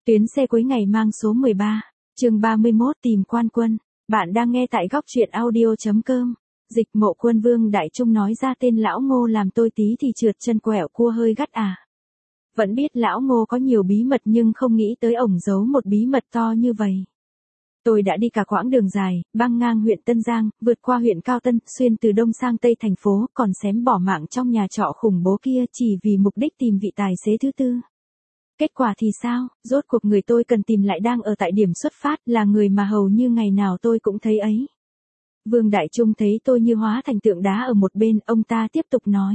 Tuyến xe cuối ngày mang số 13, chương 31 tìm quan quân. Bạn đang nghe tại góc truyện audio.com. Dịch Mộ Quân Vương Đại Trung nói ra tên lão Ngô làm tôi tí thì trượt chân quẹo cua hơi gắt à. Vẫn biết lão Ngô có nhiều bí mật nhưng không nghĩ tới ổng giấu một bí mật to như vậy. Tôi đã đi cả quãng đường dài, băng ngang huyện Tân Giang, vượt qua huyện Cao Tân, xuyên từ Đông sang Tây thành phố, còn xém bỏ mạng trong nhà trọ khủng bố kia chỉ vì mục đích tìm vị tài xế thứ tư. Kết quả thì sao, rốt cuộc người tôi cần tìm lại đang ở tại điểm xuất phát, là người mà hầu như ngày nào tôi cũng thấy ấy. Vương Đại Trung thấy tôi như hóa thành tượng đá ở một bên, ông ta tiếp tục nói.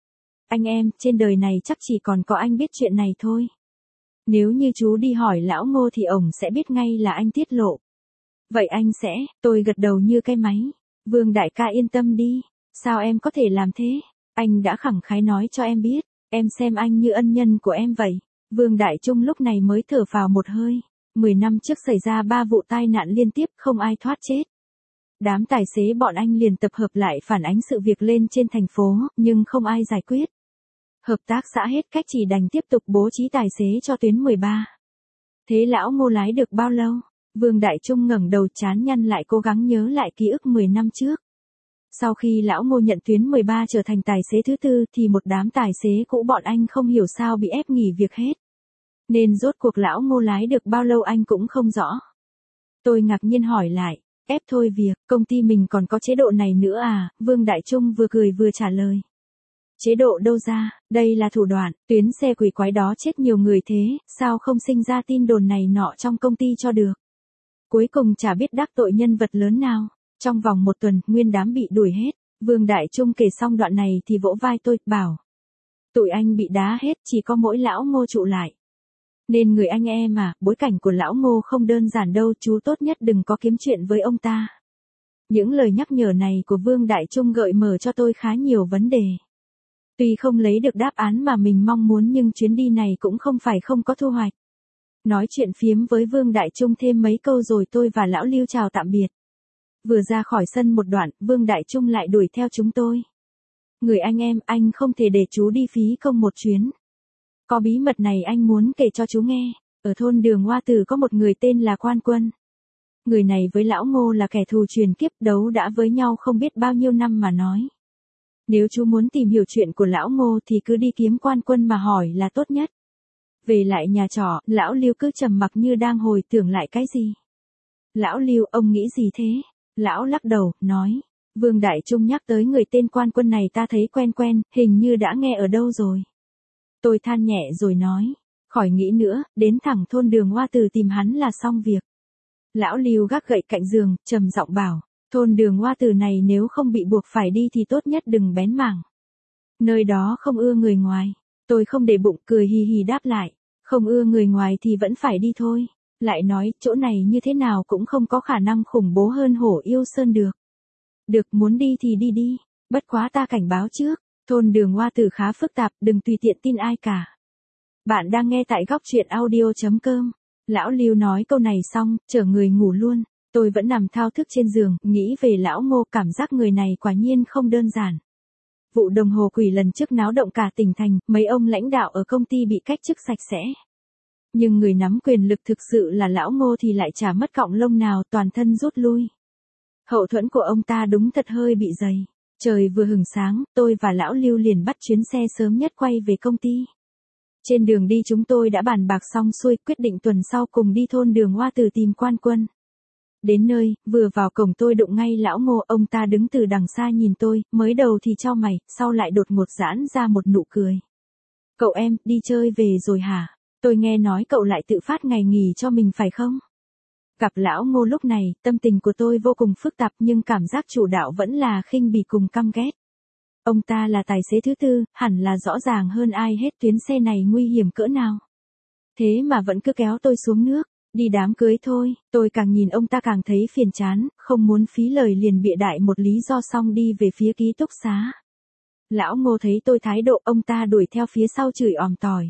Anh em, trên đời này chắc chỉ còn có anh biết chuyện này thôi. Nếu như chú đi hỏi lão Ngô thì ổng sẽ biết ngay là anh tiết lộ. Vậy anh sẽ, tôi gật đầu như cái máy. Vương đại ca yên tâm đi, sao em có thể làm thế? Anh đã khẳng khái nói cho em biết, em xem anh như ân nhân của em vậy. Vương Đại Trung lúc này mới thở phào một hơi. 10 năm trước xảy ra 3 vụ tai nạn liên tiếp, không ai thoát chết. Đám tài xế bọn anh liền tập hợp lại phản ánh sự việc lên trên thành phố, nhưng không ai giải quyết. Hợp tác xã hết cách chỉ đành tiếp tục bố trí tài xế cho tuyến 13. Thế lão Ngô lái được bao lâu? Vương Đại Trung ngẩng đầu chán nhăn lại cố gắng nhớ lại ký ức 10 năm trước. Sau khi lão Ngô nhận tuyến 13 trở thành tài xế thứ tư thì một đám tài xế cũ bọn anh không hiểu sao bị ép nghỉ việc hết. Nên rốt cuộc lão Ngô lái được bao lâu anh cũng không rõ. Tôi ngạc nhiên hỏi lại, ép thôi việc, công ty mình còn có chế độ này nữa à? Vương Đại Trung vừa cười vừa trả lời. Chế độ đâu ra, đây là thủ đoạn, tuyến xe quỷ quái đó chết nhiều người thế, sao không sinh ra tin đồn này nọ trong công ty cho được. Cuối cùng chả biết đắc tội nhân vật lớn nào, trong vòng 1 tuần, nguyên đám bị đuổi hết. Vương Đại Trung kể xong đoạn này thì vỗ vai tôi, bảo. Tụi anh bị đá hết, chỉ có mỗi lão Ngô trụ lại. Nên người anh em à, bối cảnh của lão Ngô không đơn giản đâu, chú tốt nhất đừng có kiếm chuyện với ông ta. Những lời nhắc nhở này của Vương Đại Trung gợi mở cho tôi khá nhiều vấn đề. Tuy không lấy được đáp án mà mình mong muốn nhưng chuyến đi này cũng không phải không có thu hoạch. Nói chuyện phiếm với Vương Đại Trung thêm mấy câu rồi tôi và lão Lưu chào tạm biệt. Vừa ra khỏi sân một đoạn, Vương Đại Trung lại đuổi theo chúng tôi. Người anh em, anh không thể để chú đi phí công một chuyến. Có bí mật này anh muốn kể cho chú nghe. Ở thôn Đường Hoa Tử có một người tên là Quan Quân. Người này với lão Ngô là kẻ thù truyền kiếp, đấu đã với nhau không biết bao nhiêu năm mà nói. Nếu chú muốn tìm hiểu chuyện của lão Ngô thì cứ đi kiếm Quan Quân mà hỏi là tốt nhất. Về lại nhà trọ, lão Lưu cứ trầm mặc như đang hồi tưởng lại cái gì. Lão Lưu, ông nghĩ gì thế? Lão lắc đầu, nói. Vương Đại Trung nhắc tới người tên Quan Quân này ta thấy quen quen, hình như đã nghe ở đâu rồi. Tôi than nhẹ rồi nói. Khỏi nghĩ nữa, đến thẳng thôn Đường Hoa Tử tìm hắn là xong việc. Lão Lưu gác gậy cạnh giường, trầm giọng bảo. Thôn Đường Hoa Tử này nếu không bị buộc phải đi thì tốt nhất đừng bén mảng. Nơi đó không ưa người ngoài. Tôi không để bụng, cười hì hì đáp lại. Không ưa người ngoài thì vẫn phải đi thôi. Lại nói, chỗ này như thế nào cũng không có khả năng khủng bố hơn Hổ Yêu Sơn được. Được, muốn đi thì đi đi. Bất quá ta cảnh báo trước, thôn Đường Hoa Tử khá phức tạp, đừng tùy tiện tin ai cả. Bạn đang nghe tại góc truyện audio.com. Lão Lưu nói câu này xong, chở người ngủ luôn. Tôi vẫn nằm thao thức trên giường, nghĩ về lão Ngô, cảm giác người này quả nhiên không đơn giản. Vụ đồng hồ quỷ lần trước náo động cả tỉnh thành, mấy ông lãnh đạo ở công ty bị cách chức sạch sẽ. Nhưng người nắm quyền lực thực sự là lão Ngô thì lại chả mất cọng lông nào, toàn thân rút lui. Hậu thuẫn của ông ta đúng thật hơi bị dày. Trời vừa hửng sáng, tôi và lão Lưu liền bắt chuyến xe sớm nhất quay về công ty. Trên đường đi chúng tôi đã bàn bạc xong xuôi, quyết định tuần sau cùng đi thôn Đường Hoa Tử tìm Quan Quân. Đến nơi, vừa vào cổng tôi đụng ngay lão Ngô, ông ta đứng từ đằng xa nhìn tôi, mới đầu thì chau mày, sau lại đột ngột giãn ra một nụ cười. Cậu em, đi chơi về rồi hả? Tôi nghe nói cậu lại tự phát ngày nghỉ cho mình phải không? Gặp lão Ngô lúc này, tâm tình của tôi vô cùng phức tạp nhưng cảm giác chủ đạo vẫn là khinh bỉ cùng căm ghét. Ông ta là tài xế thứ tư, hẳn là rõ ràng hơn ai hết tuyến xe này nguy hiểm cỡ nào. Thế mà vẫn cứ kéo tôi xuống nước. Đi đám cưới thôi, tôi càng nhìn ông ta càng thấy phiền chán, không muốn phí lời liền bịa đại một lý do xong đi về phía ký túc xá. Lão Ngô thấy tôi thái độ, ông ta đuổi theo phía sau chửi òm tỏi.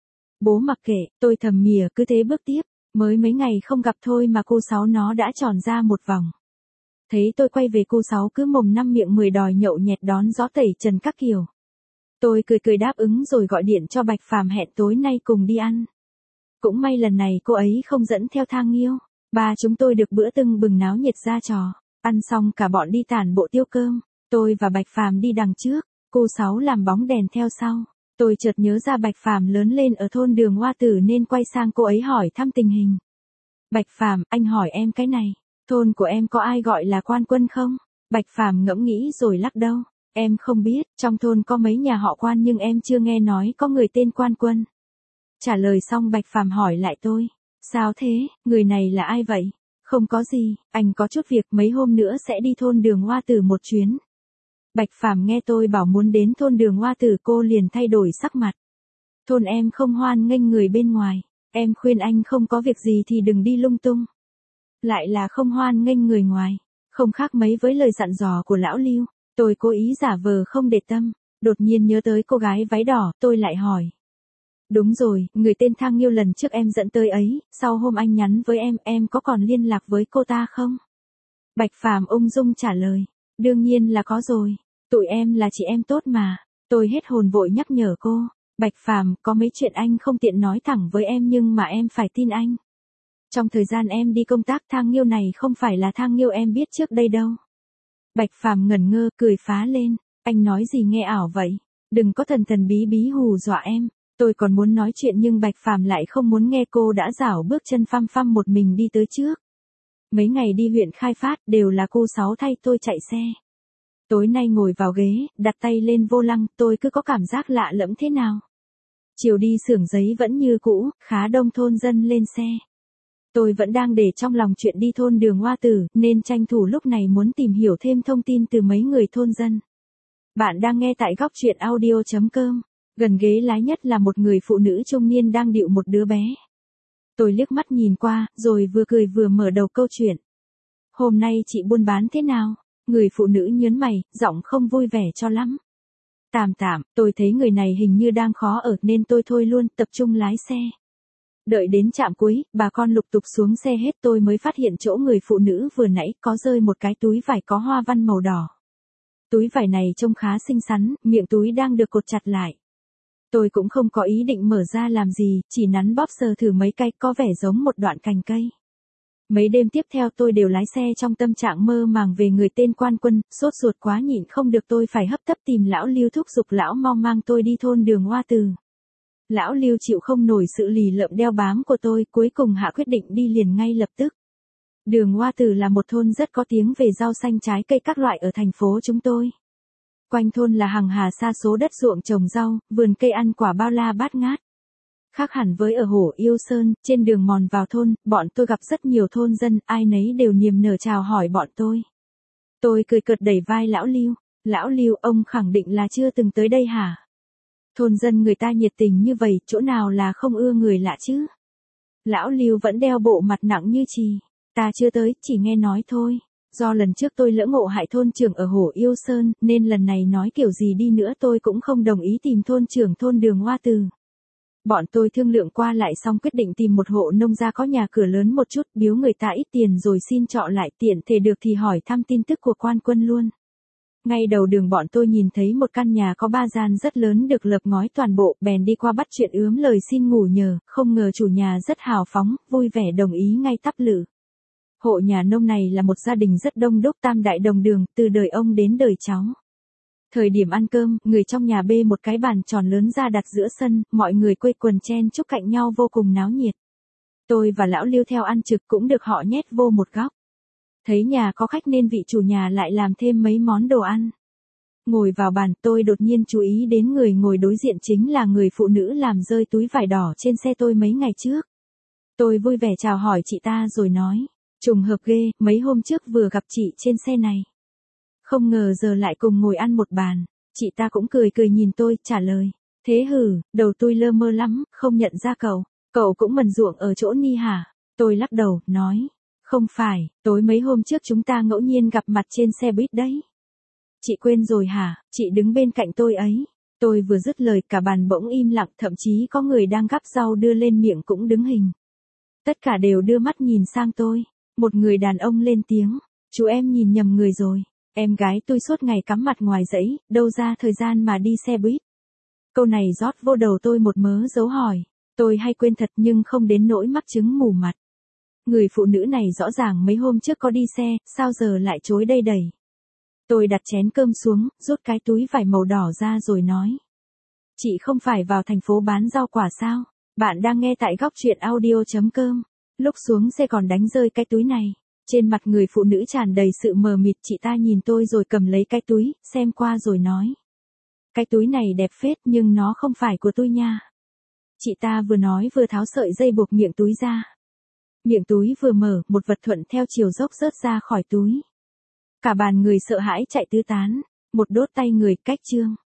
Bố mặc kệ, tôi thầm mỉa cứ thế bước tiếp, mới mấy ngày không gặp thôi mà cô Sáu nó đã tròn ra một vòng. Thấy tôi quay về cô Sáu cứ mồm năm miệng 10 đòi nhậu nhẹt đón gió tẩy trần các kiểu. Tôi cười cười đáp ứng rồi gọi điện cho Bạch Phàm hẹn tối nay cùng đi ăn. Cũng may lần này cô ấy không dẫn theo Thang Nghiêu. Ba chúng tôi được bữa tưng bừng náo nhiệt ra trò. Ăn xong cả bọn đi tản bộ tiêu cơm. Tôi và Bạch Phàm đi đằng trước, cô Sáu làm bóng đèn theo sau. Tôi chợt nhớ ra Bạch Phàm lớn lên ở thôn Đường Hoa Tử nên quay sang cô ấy hỏi thăm tình hình. Bạch Phàm, anh hỏi em cái này, thôn của em có ai gọi là Quan Quân không? Bạch Phàm ngẫm nghĩ rồi lắc đầu. Em không biết, trong thôn có mấy nhà họ Quan nhưng em chưa nghe nói có người tên Quan Quân. Trả lời xong Bạch Phàm hỏi lại tôi. Sao thế, người này là ai vậy? Không có gì, anh có chút việc mấy hôm nữa sẽ đi thôn Đường Hoa Tử một chuyến. Bạch Phàm nghe tôi bảo muốn đến thôn Đường Hoa Tử cô liền thay đổi sắc mặt. Thôn em không hoan nghênh người bên ngoài, em khuyên anh không có việc gì thì đừng đi lung tung. Lại là không hoan nghênh người ngoài, không khác mấy với lời dặn dò của lão Lưu. Tôi cố ý giả vờ không để tâm, đột nhiên nhớ tới cô gái váy đỏ, tôi lại hỏi. Đúng rồi, người tên Thang Nghiêu lần trước em dẫn tới ấy, sau hôm anh nhắn với em có còn liên lạc với cô ta không? Bạch Phàm ung dung trả lời, đương nhiên là có rồi, tụi em là chị em tốt mà. Tôi hết hồn vội nhắc nhở cô, Bạch Phàm, có mấy chuyện anh không tiện nói thẳng với em nhưng mà em phải tin anh. Trong thời gian em đi công tác Thang Nghiêu này không phải là Thang Nghiêu em biết trước đây đâu. Bạch Phàm ngẩn ngơ, cười phá lên, anh nói gì nghe ảo vậy, đừng có thần thần bí bí hù dọa em. Tôi còn muốn nói chuyện nhưng Bạch Phàm lại không muốn nghe, cô đã rảo bước chân phăm phăm một mình đi tới trước. Mấy ngày đi huyện Khai Phát đều là cô Sáu thay tôi chạy xe. Tối nay ngồi vào ghế, đặt tay lên vô lăng, tôi cứ có cảm giác lạ lẫm thế nào. Chiều đi xưởng giấy vẫn như cũ, khá đông thôn dân lên xe. Tôi vẫn đang để trong lòng chuyện đi thôn Đường Hoa Tử, nên tranh thủ lúc này muốn tìm hiểu thêm thông tin từ mấy người thôn dân. Bạn đang nghe tại góc truyện audio.com. Gần ghế lái nhất là một người phụ nữ trung niên đang địu một đứa bé. Tôi liếc mắt nhìn qua, rồi vừa cười vừa mở đầu câu chuyện. Hôm nay chị buôn bán thế nào? Người phụ nữ nhớn mày, giọng không vui vẻ cho lắm. Tạm tạm, tôi thấy người này hình như đang khó ở nên tôi thôi luôn, tập trung lái xe. Đợi đến trạm cuối, bà con lục tục xuống xe hết tôi mới phát hiện chỗ người phụ nữ vừa nãy có rơi một cái túi vải có hoa văn màu đỏ. Túi vải này trông khá xinh xắn, miệng túi đang được cột chặt lại. Tôi cũng không có ý định mở ra làm gì, chỉ nắn bóp sờ thử mấy cái, có vẻ giống một đoạn cành cây. Mấy đêm tiếp theo tôi đều lái xe trong tâm trạng mơ màng về người tên Quan Quân, sốt ruột quá nhịn không được tôi phải hấp tấp tìm lão Lưu thúc giục lão mau mang tôi đi thôn Đường Hoa Tử. Lão Lưu chịu không nổi sự lì lợm đeo bám của tôi, cuối cùng hạ quyết định đi liền ngay lập tức. Đường Hoa Tử là một thôn rất có tiếng về rau xanh trái cây các loại ở thành phố chúng tôi. Quanh thôn là hàng hà sa số đất ruộng trồng rau, vườn cây ăn quả bao la bát ngát. Khác hẳn với ở Hổ Yêu Sơn, trên đường mòn vào thôn, bọn tôi gặp rất nhiều thôn dân, ai nấy đều niềm nở chào hỏi bọn tôi. Tôi cười cợt đẩy vai lão Lưu. Lão Lưu, ông khẳng định là chưa từng tới đây hả? Thôn dân người ta nhiệt tình như vậy, chỗ nào là không ưa người lạ chứ? Lão Lưu vẫn đeo bộ mặt nặng như chì. Ta chưa tới, chỉ nghe nói thôi. Do lần trước tôi lỡ ngộ hại thôn trưởng ở Hổ Yêu Sơn, nên lần này nói kiểu gì đi nữa tôi cũng không đồng ý tìm thôn trưởng thôn Đường Hoa Tử. Bọn tôi thương lượng qua lại xong quyết định tìm một hộ nông gia có nhà cửa lớn một chút, biếu người ta ít tiền rồi xin trọ lại, tiện thể được thì hỏi thăm tin tức của Quan Quân luôn. Ngay đầu đường bọn tôi nhìn thấy một căn nhà có 3 gian rất lớn được lợp ngói toàn bộ, bèn đi qua bắt chuyện ướm lời xin ngủ nhờ, không ngờ chủ nhà rất hào phóng, vui vẻ đồng ý ngay tắp lự. Hộ nhà nông này là một gia đình rất đông đúc tam đại đồng đường, từ đời ông đến đời cháu. Thời điểm ăn cơm, người trong nhà bê một cái bàn tròn lớn ra đặt giữa sân, mọi người quây quần chen chúc cạnh nhau vô cùng náo nhiệt. Tôi và lão Lưu theo ăn trực cũng được họ nhét vô một góc. Thấy nhà có khách nên vị chủ nhà lại làm thêm mấy món đồ ăn. Ngồi vào bàn, tôi đột nhiên chú ý đến người ngồi đối diện chính là người phụ nữ làm rơi túi vải đỏ trên xe tôi mấy ngày trước. Tôi vui vẻ chào hỏi chị ta rồi nói, trùng hợp ghê, mấy hôm trước vừa gặp chị trên xe này. Không ngờ giờ lại cùng ngồi ăn một bàn. Chị ta cũng cười cười nhìn tôi, trả lời, thế hử, đầu tôi lơ mơ lắm, không nhận ra cậu. Cậu cũng mần ruộng ở chỗ Ni hả? Tôi lắc đầu, nói, không phải, tối mấy hôm trước chúng ta ngẫu nhiên gặp mặt trên xe buýt đấy. Chị quên rồi hả, chị đứng bên cạnh tôi ấy. Tôi vừa dứt lời cả bàn bỗng im lặng, thậm chí có người đang gắp rau đưa lên miệng cũng đứng hình. Tất cả đều đưa mắt nhìn sang tôi. Một người đàn ông lên tiếng, chú em nhìn nhầm người rồi. Em gái tôi suốt ngày cắm mặt ngoài dãy, đâu ra thời gian mà đi xe buýt. Câu này rót vô đầu tôi một mớ dấu hỏi. Tôi hay quên thật nhưng không đến nỗi mắc chứng mù mặt. Người phụ nữ này rõ ràng mấy hôm trước có đi xe, sao giờ lại chối đây đẩy. Tôi đặt chén cơm xuống, rút cái túi vải màu đỏ ra rồi nói. Chị không phải vào thành phố bán rau quả sao? Bạn đang nghe tại góc truyện audio.com. Lúc xuống xe còn đánh rơi cái túi này. Trên mặt người phụ nữ tràn đầy sự mờ mịt, chị ta nhìn tôi rồi cầm lấy cái túi, xem qua rồi nói. Cái túi này đẹp phết nhưng nó không phải của tôi nha. Chị ta vừa nói vừa tháo sợi dây buộc miệng túi ra. Miệng túi vừa mở, một vật thuận theo chiều dốc rớt ra khỏi túi. Cả bàn người sợ hãi chạy tứ tán, một đốt tay người cách chương.